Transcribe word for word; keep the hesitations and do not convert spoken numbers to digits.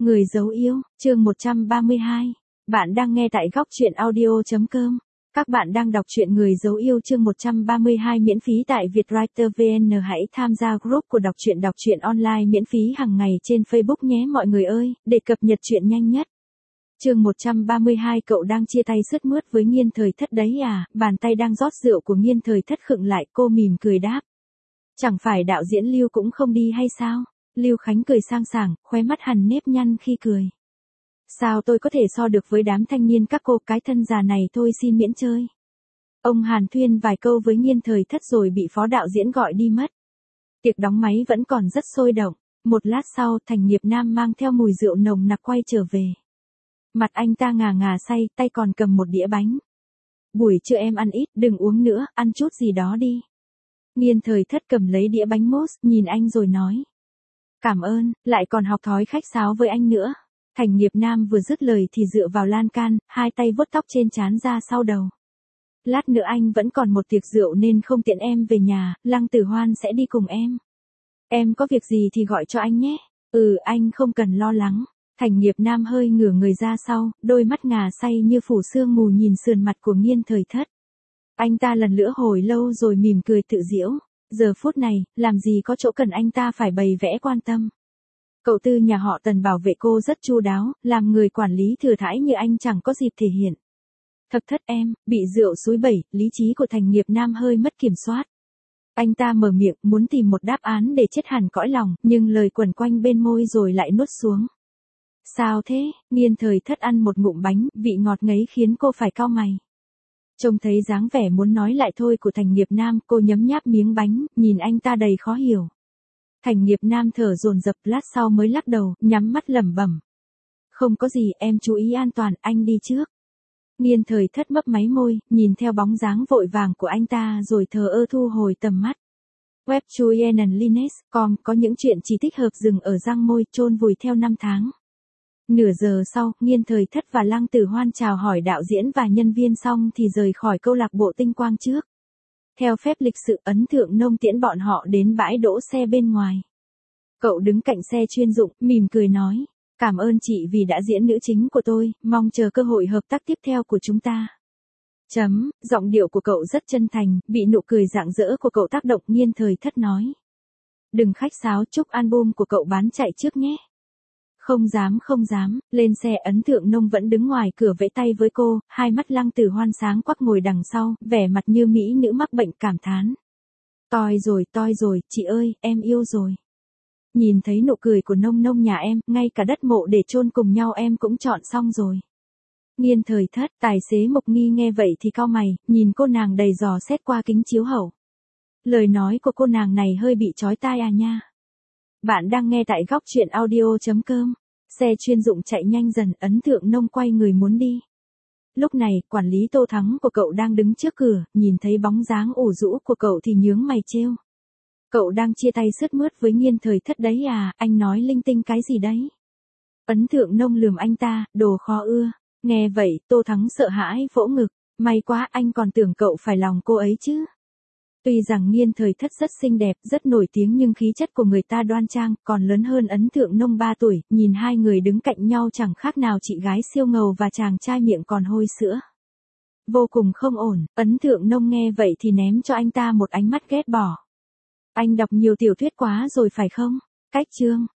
Người dấu yêu, chương một trăm ba mươi hai. Bạn đang nghe tại góc truyện audio.com. Các bạn đang đọc truyện Người dấu yêu chương một trăm ba mươi hai miễn phí tại Vietwriter vê en. Hãy tham gia group của đọc truyện đọc truyện online miễn phí hàng ngày trên Facebook nhé mọi người ơi, để cập nhật truyện nhanh nhất. Chương một trăm ba mươi hai. Cậu đang chia tay sướt mướt với Nghiên Thời Thất đấy à? Bàn tay đang rót rượu của Nghiên Thời Thất khựng lại, cô mỉm cười đáp. Chẳng phải đạo diễn Lưu cũng không đi hay sao? Lưu Khánh cười sang sảng, khóe mắt hằn nếp nhăn khi cười. Sao tôi có thể so được với đám thanh niên các cô, cái thân già này thôi xin miễn chơi. Ông Hàn thuyên vài câu với Nghiên Thời Thất rồi bị phó đạo diễn gọi đi mất. Tiệc đóng máy vẫn còn rất sôi động. Một lát sau, Thành Nghiệp Nam mang theo mùi rượu nồng nặc quay trở về. Mặt anh ta ngà ngà say, tay còn cầm một đĩa bánh. Buổi trưa em ăn ít, đừng uống nữa, ăn chút gì đó đi. Nghiên Thời Thất cầm lấy đĩa bánh mousse, nhìn anh rồi nói. Cảm ơn, lại còn học thói khách sáo với anh nữa. Thành Nghiệp Nam vừa dứt lời thì dựa vào lan can, hai tay vuốt tóc trên trán ra sau đầu. Lát nữa anh vẫn còn một tiệc rượu nên không tiện em về nhà, Lăng Tử Hoan sẽ đi cùng em. Em có việc gì thì gọi cho anh nhé. Ừ, anh không cần lo lắng. Thành Nghiệp Nam hơi ngửa người ra sau, đôi mắt ngà say như phủ sương mù nhìn sườn mặt của Nghiên Thời Thất. Anh ta lần nữa hồi lâu rồi mỉm cười tự giễu. Giờ phút này, làm gì có chỗ cần anh ta phải bày vẽ quan tâm. Cậu Tư nhà họ Tần bảo vệ cô rất chu đáo, làm người quản lý thừa thãi như anh chẳng có dịp thể hiện. Thật thất em, bị rượu xúi bẩy, lý trí của Thành Nghiệp Nam hơi mất kiểm soát. Anh ta mở miệng, muốn tìm một đáp án để chết hẳn cõi lòng, nhưng lời quẩn quanh bên môi rồi lại nuốt xuống. Sao thế? Nghiên Thời Thất ăn một ngụm bánh, vị ngọt ngấy khiến cô phải cau mày. Trông thấy dáng vẻ muốn nói lại thôi của Thành Nghiệp Nam, cô nhấm nháp miếng bánh, nhìn anh ta đầy khó hiểu. Thành Nghiệp Nam thở dồn dập, lát sau mới lắc đầu, nhắm mắt lẩm bẩm. Không có gì, em chú ý an toàn, anh đi trước. Nghiên Thời Thất mấp máy môi, nhìn theo bóng dáng vội vàng của anh ta rồi thờ ơ thu hồi tầm mắt. Web Chuyen and Linus chấm com có những chuyện chỉ tích hợp dừng ở răng môi, chôn vùi theo năm tháng. Nửa giờ sau, Nghiên Thời Thất và Lăng Tử Hoan chào hỏi đạo diễn và nhân viên xong thì rời khỏi câu lạc bộ Tinh Quang trước. Theo phép lịch sự, Ấn Thượng Nông tiễn bọn họ đến bãi đỗ xe bên ngoài. Cậu đứng cạnh xe chuyên dụng, mỉm cười nói. Cảm ơn chị vì đã diễn nữ chính của tôi, mong chờ cơ hội hợp tác tiếp theo của chúng ta. Chấm, giọng điệu của cậu rất chân thành, bị nụ cười rạng rỡ của cậu tác động. Nghiên Thời Thất nói. Đừng khách sáo, chúc album của cậu bán chạy trước nhé. Không dám không dám, lên xe. Ấn Thượng Nông vẫn đứng ngoài cửa vẫy tay với cô, hai mắt Lăng Tử Hoan sáng quắc ngồi đằng sau, vẻ mặt như mỹ nữ mắc bệnh cảm thán. Toi rồi, toi rồi, chị ơi, em yêu rồi. Nhìn thấy nụ cười của Nông Nông nhà em, ngay cả đất mộ để chôn cùng nhau em cũng chọn xong rồi. Nghiên Thời Thất, tài xế Mộc Nghi nghe vậy thì cau mày, nhìn cô nàng đầy dò xét qua kính chiếu hậu. Lời nói của cô nàng này hơi bị chói tai à nha. Bạn đang nghe tại góc truyện audio.com. Xe chuyên dụng chạy nhanh dần, Ấn Thượng Nông quay người muốn đi. Lúc này, quản lý Tô Thắng của cậu đang đứng trước cửa, nhìn thấy bóng dáng ủ rũ của cậu thì nhướng mày trêu. Cậu đang chia tay sướt mướt với Nghiên Thời Thất đấy à, anh nói linh tinh cái gì đấy? Ấn Thượng Nông lườm anh ta, đồ khó ưa. Nghe vậy, Tô Thắng sợ hãi vỗ ngực. May quá, anh còn tưởng cậu phải lòng cô ấy chứ. Tuy rằng Nghiên Thời Thất rất xinh đẹp, rất nổi tiếng nhưng khí chất của người ta đoan trang, còn lớn hơn Ấn Thượng Nông ba tuổi, nhìn hai người đứng cạnh nhau chẳng khác nào chị gái siêu ngầu và chàng trai miệng còn hôi sữa. Vô cùng không ổn, Ấn Thượng Nông nghe vậy thì ném cho anh ta một ánh mắt ghét bỏ. Anh đọc nhiều tiểu thuyết quá rồi phải không? Cách chương,